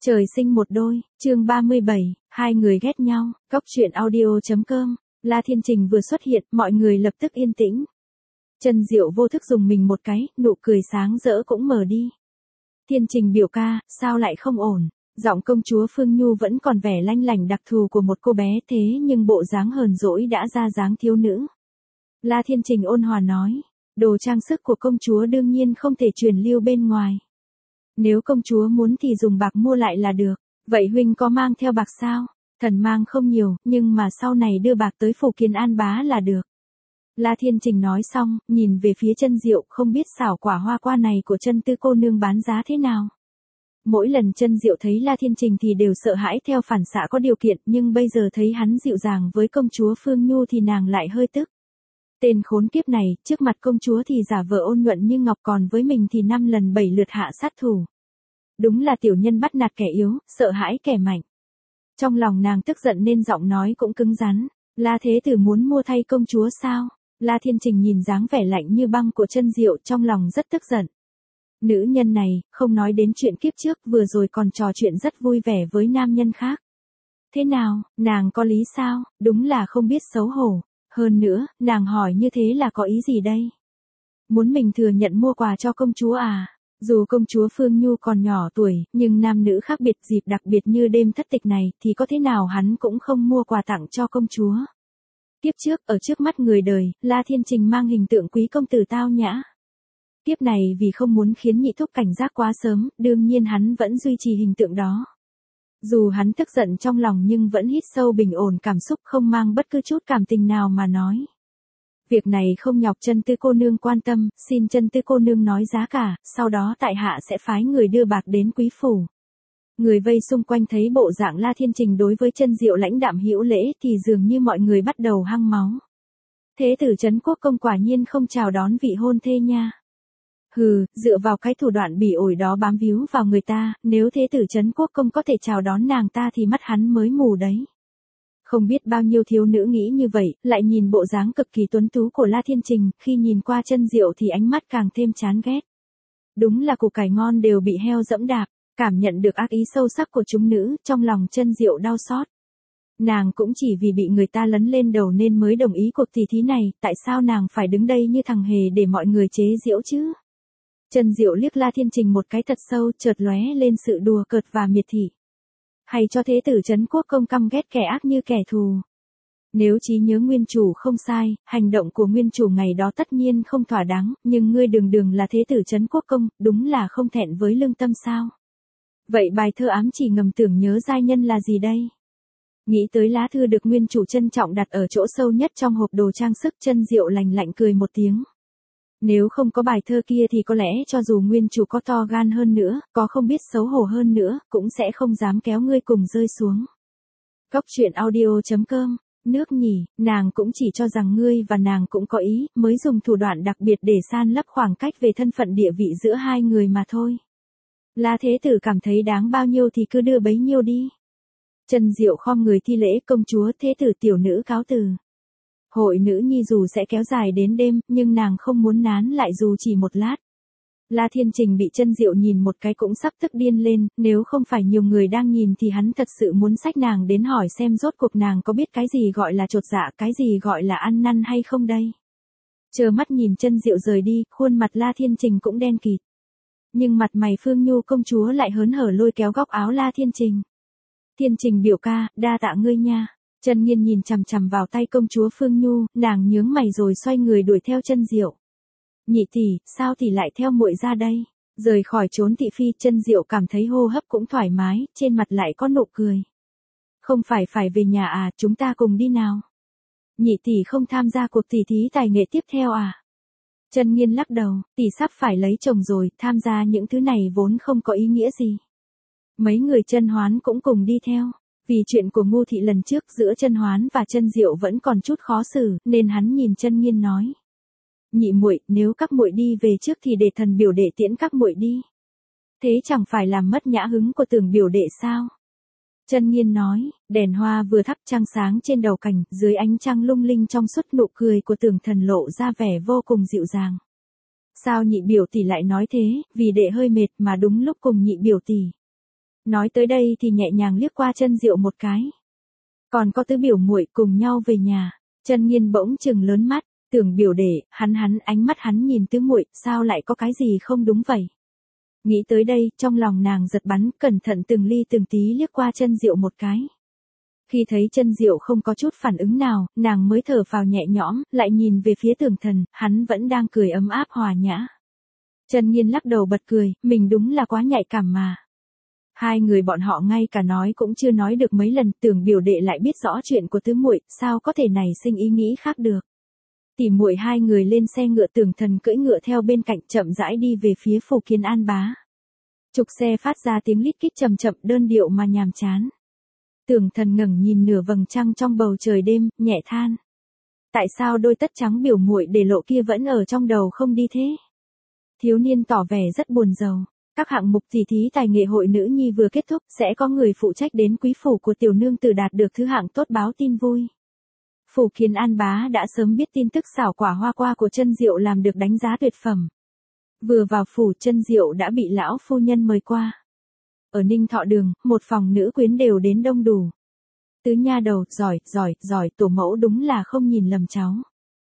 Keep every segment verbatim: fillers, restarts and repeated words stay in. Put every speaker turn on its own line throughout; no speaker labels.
Trời sinh một đôi, chương ba mươi bảy, hai người ghét nhau, Cóc truyện audio.com, La Thiên Trình vừa xuất hiện, mọi người lập tức yên tĩnh. Chân Diệu vô thức dùng mình một cái, nụ cười sáng rỡ cũng mờ đi. Thiên Trình biểu ca, sao lại không ổn? Giọng công chúa Phương Nhu vẫn còn vẻ lanh lảnh đặc thù của một cô bé thế nhưng bộ dáng hờn dỗi đã ra dáng thiếu nữ. La Thiên Trình ôn hòa nói, đồ trang sức của công chúa đương nhiên không thể truyền lưu bên ngoài. Nếu công chúa muốn thì dùng bạc mua lại là được. Vậy huynh có mang theo bạc sao? Thần mang không nhiều, nhưng mà sau này đưa bạc tới phủ Kiến An bá là được. La Thiên Trình nói xong, nhìn về phía Chân Diệu, không biết xảo quả hoa qua này của Chân Tư cô nương bán giá thế nào. Mỗi lần Chân Diệu thấy La Thiên Trình thì đều sợ hãi theo phản xạ có điều kiện, nhưng bây giờ thấy hắn dịu dàng với công chúa Phương Nhu thì nàng lại hơi tức. Tên khốn kiếp này, trước mặt công chúa thì giả vờ ôn nhuận như ngọc, còn với mình thì năm lần bảy lượt hạ sát thủ. Đúng là tiểu nhân bắt nạt kẻ yếu, sợ hãi kẻ mạnh. Trong lòng nàng tức giận nên giọng nói cũng cứng rắn. La Thế Tử muốn mua thay công chúa sao? La Thiên Trình nhìn dáng vẻ lạnh như băng của Chân Diệu, trong lòng rất tức giận. Nữ nhân này, không nói đến chuyện kiếp trước, vừa rồi còn trò chuyện rất vui vẻ với nam nhân khác. Thế nào, nàng có lý sao? Đúng là không biết xấu hổ. Hơn nữa, nàng hỏi như thế là có ý gì đây? Muốn mình thừa nhận mua quà cho công chúa à? Dù công chúa Phương Nhu còn nhỏ tuổi, nhưng nam nữ khác biệt, dịp đặc biệt như đêm thất tịch này thì có thế nào hắn cũng không mua quà tặng cho công chúa. Kiếp trước, ở trước mắt người đời, La Thiên Trình mang hình tượng quý công tử tao nhã. Kiếp này vì không muốn khiến nhị thúc cảnh giác quá sớm, đương nhiên hắn vẫn duy trì hình tượng đó. Dù hắn tức giận trong lòng nhưng vẫn hít sâu bình ổn cảm xúc, không mang bất cứ chút cảm tình nào mà nói. Việc này không nhọc Chân Tư cô nương quan tâm, xin Chân Tư cô nương nói giá cả, sau đó tại hạ sẽ phái người đưa bạc đến quý phủ. Người vây xung quanh thấy bộ dạng La Thiên Trình đối với Chân Diệu lãnh đạm hữu lễ thì dường như mọi người bắt đầu hăng máu. Thế tử Trấn Quốc công quả nhiên không chào đón vị hôn thê nha. Hừ, dựa vào cái thủ đoạn bỉ ổi đó bám víu vào người ta, nếu thế tử Trấn Quốc công có thể chào đón nàng ta thì mắt hắn mới mù đấy. Không biết bao nhiêu thiếu nữ nghĩ như vậy, lại nhìn bộ dáng cực kỳ tuấn tú của La Thiên Trình, khi nhìn qua Chân Diệu thì ánh mắt càng thêm chán ghét. Đúng là củ cải ngon đều bị heo dẫm đạp, cảm nhận được ác ý sâu sắc của chúng nữ, trong lòng Chân Diệu đau xót. Nàng cũng chỉ vì bị người ta lấn lên đầu nên mới đồng ý cuộc tỷ thí này, tại sao nàng phải đứng đây như thằng hề để mọi người chế giễu chứ? Chân Diệu liếc La Thiên Trình một cái thật sâu, chợt lóe lên sự đùa cợt và miệt thị. Hay cho thế tử Trấn Quốc công căm ghét kẻ ác như kẻ thù. Nếu trí nhớ nguyên chủ không sai, hành động của nguyên chủ ngày đó tất nhiên không thỏa đáng, nhưng ngươi đường đường là thế tử Trấn Quốc công, đúng là không thẹn với lương tâm sao? Vậy bài thơ ám chỉ ngầm tưởng nhớ giai nhân là gì đây? Nghĩ tới lá thư được nguyên chủ trân trọng đặt ở chỗ sâu nhất trong hộp đồ trang sức, Chân Diệu lành lạnh cười một tiếng. Nếu không có bài thơ kia thì có lẽ cho dù nguyên chủ có to gan hơn nữa, có không biết xấu hổ hơn nữa, cũng sẽ không dám kéo ngươi cùng rơi xuống. Cóc truyện audio.com, nước nhỉ, nàng cũng chỉ cho rằng ngươi và nàng cũng có ý, mới dùng thủ đoạn đặc biệt để san lấp khoảng cách về thân phận địa vị giữa hai người mà thôi. La Thế Tử cảm thấy đáng bao nhiêu thì cứ đưa bấy nhiêu đi. Chân Diệu khom người thi lễ, công chúa Thế Tử tiểu nữ cáo từ. Hội nữ nhi dù sẽ kéo dài đến đêm, nhưng nàng không muốn nán lại dù chỉ một lát. La Thiên Trình bị Chân Diệu nhìn một cái cũng sắp tức điên lên, nếu không phải nhiều người đang nhìn thì hắn thật sự muốn xách nàng đến hỏi xem rốt cuộc nàng có biết cái gì gọi là chột dạ, cái gì gọi là ăn năn hay không đây. Chờ mắt nhìn Chân Diệu rời đi, khuôn mặt La Thiên Trình cũng đen kịt. Nhưng mặt mày Phương Nhu công chúa lại hớn hở lôi kéo góc áo La Thiên Trình. Thiên Trình biểu ca, đa tạ ngươi nha. Chân Nghiên nhìn chằm chằm vào tay công chúa Phương Nhu, nàng nhướng mày rồi xoay người đuổi theo Chân Diệu. Nhị tỷ, sao tỷ lại theo muội ra đây? Rời khỏi trốn thị phi, Chân Diệu cảm thấy hô hấp cũng thoải mái, trên mặt lại có nụ cười. Không phải phải về nhà à, chúng ta cùng đi nào. Nhị tỷ không tham gia cuộc tỷ thí tài nghệ tiếp theo à? Chân Nghiên lắc đầu, tỷ sắp phải lấy chồng rồi, tham gia những thứ này vốn không có ý nghĩa gì. Mấy người Chân Hoán cũng cùng đi theo. Vì chuyện của Ngô thị lần trước giữa Chân Hoán và Chân Diệu vẫn còn chút khó xử, nên hắn nhìn Chân Nghiên nói: "Nhị muội, nếu các muội đi về trước thì để thần biểu đệ tiễn các muội đi. Thế chẳng phải làm mất nhã hứng của Tưởng biểu đệ sao?" Chân Nghiên nói, đèn hoa vừa thắp trăng sáng trên đầu cành, dưới ánh trăng lung linh trong suốt, nụ cười của Tưởng thần lộ ra vẻ vô cùng dịu dàng. Sao nhị biểu tỷ lại nói thế, vì đệ hơi mệt mà đúng lúc cùng nhị biểu tỷ. Nói tới đây thì nhẹ nhàng liếc qua Chân Diệu một cái. Còn có tứ biểu muội cùng nhau về nhà. Chân Nghiên bỗng chừng lớn mắt, Tưởng biểu đệ, hắn hắn ánh mắt hắn nhìn tứ muội, sao lại có cái gì không đúng vậy? Nghĩ tới đây, trong lòng nàng giật bắn, cẩn thận từng ly từng tí liếc qua Chân Diệu một cái. Khi thấy Chân Diệu không có chút phản ứng nào, nàng mới thở phào nhẹ nhõm, lại nhìn về phía Tưởng Thần, hắn vẫn đang cười ấm áp hòa nhã. Chân Nghiên lắc đầu bật cười, mình đúng là quá nhạy cảm mà. Hai người bọn họ ngay cả nói cũng chưa nói được mấy lần, Tưởng biểu đệ lại biết rõ chuyện của tứ muội, sao có thể nảy sinh ý nghĩ khác được. Tỉ muội hai người lên xe ngựa, Tưởng Thần cưỡi ngựa theo bên cạnh, chậm rãi đi về phía phủ Kiến An Bá. Trục xe phát ra tiếng lít kít chậm chậm, đơn điệu mà nhàm chán. Tưởng Thần ngẩng nhìn nửa vầng trăng trong bầu trời đêm, nhẹ than. Tại sao đôi tất trắng biểu muội để lộ kia vẫn ở trong đầu không đi thế? Thiếu niên tỏ vẻ rất buồn rầu. Các hạng mục tỷ thí tài nghệ hội nữ nhi vừa kết thúc, sẽ có người phụ trách đến quý phủ của tiểu nương tử đạt được thứ hạng tốt báo tin vui. Phủ Kiến An Bá đã sớm biết tin tức xảo quả hoa qua của Chân Diệu làm được đánh giá tuyệt phẩm. Vừa vào phủ, Chân Diệu đã bị lão phu nhân mời qua. Ở Ninh Thọ Đường, một phòng nữ quyến đều đến đông đủ. Tứ nha đầu, giỏi, giỏi, giỏi, tổ mẫu đúng là không nhìn lầm cháu.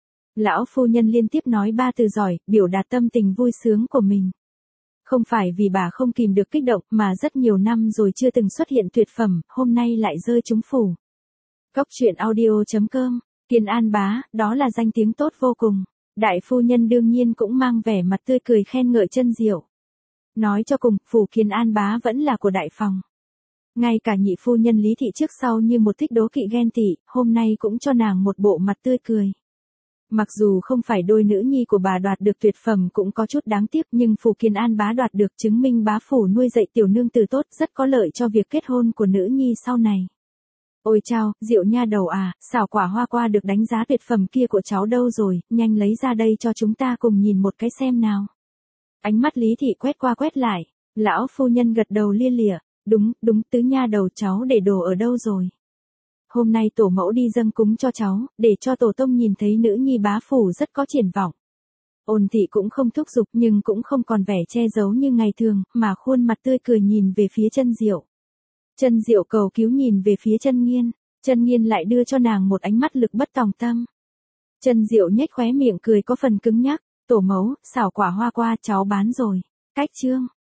Lão phu nhân liên tiếp nói ba từ giỏi, biểu đạt tâm tình vui sướng của mình. Không phải vì bà không kìm được kích động, mà rất nhiều năm rồi chưa từng xuất hiện tuyệt phẩm, hôm nay lại rơi trúng phủ. Cốc truyện audio chấm com, Kiến An Bá, đó là danh tiếng tốt vô cùng. Đại phu nhân đương nhiên cũng mang vẻ mặt tươi cười khen ngợi Chân Diệu. Nói cho cùng, phủ Kiến An Bá vẫn là của đại phòng. Ngay cả nhị phu nhân Lý Thị trước sau như một thích đố kỵ ghen tị, hôm nay cũng cho nàng một bộ mặt tươi cười. Mặc dù không phải đôi nữ nhi của bà đoạt được tuyệt phẩm cũng có chút đáng tiếc, nhưng phủ Kiến An Bá đoạt được chứng minh bá phủ nuôi dạy tiểu nương tử tốt, rất có lợi cho việc kết hôn của nữ nhi sau này. Ôi chao, Diệu nha đầu à, xảo quả hoa qua được đánh giá tuyệt phẩm kia của cháu đâu rồi, nhanh lấy ra đây cho chúng ta cùng nhìn một cái xem nào. Ánh mắt Lý Thị quét qua quét lại, lão phu nhân gật đầu lia lịa, đúng, đúng, tứ nha đầu cháu để đồ ở đâu rồi. Hôm nay tổ mẫu đi dâng cúng cho cháu, để cho tổ tông nhìn thấy nữ nhi bá phủ rất có triển vọng. Ôn Thị cũng không thúc giục nhưng cũng không còn vẻ che giấu như ngày thường, mà khuôn mặt tươi cười nhìn về phía Chân Diệu. Chân Diệu cầu cứu nhìn về phía Chân Nghiên, Chân Nghiên lại đưa cho nàng một ánh mắt lực bất tòng tâm. Chân Diệu nhếch khóe miệng cười có phần cứng nhắc, tổ mẫu, xảo quả hoa qua cháu bán rồi. Cách chương.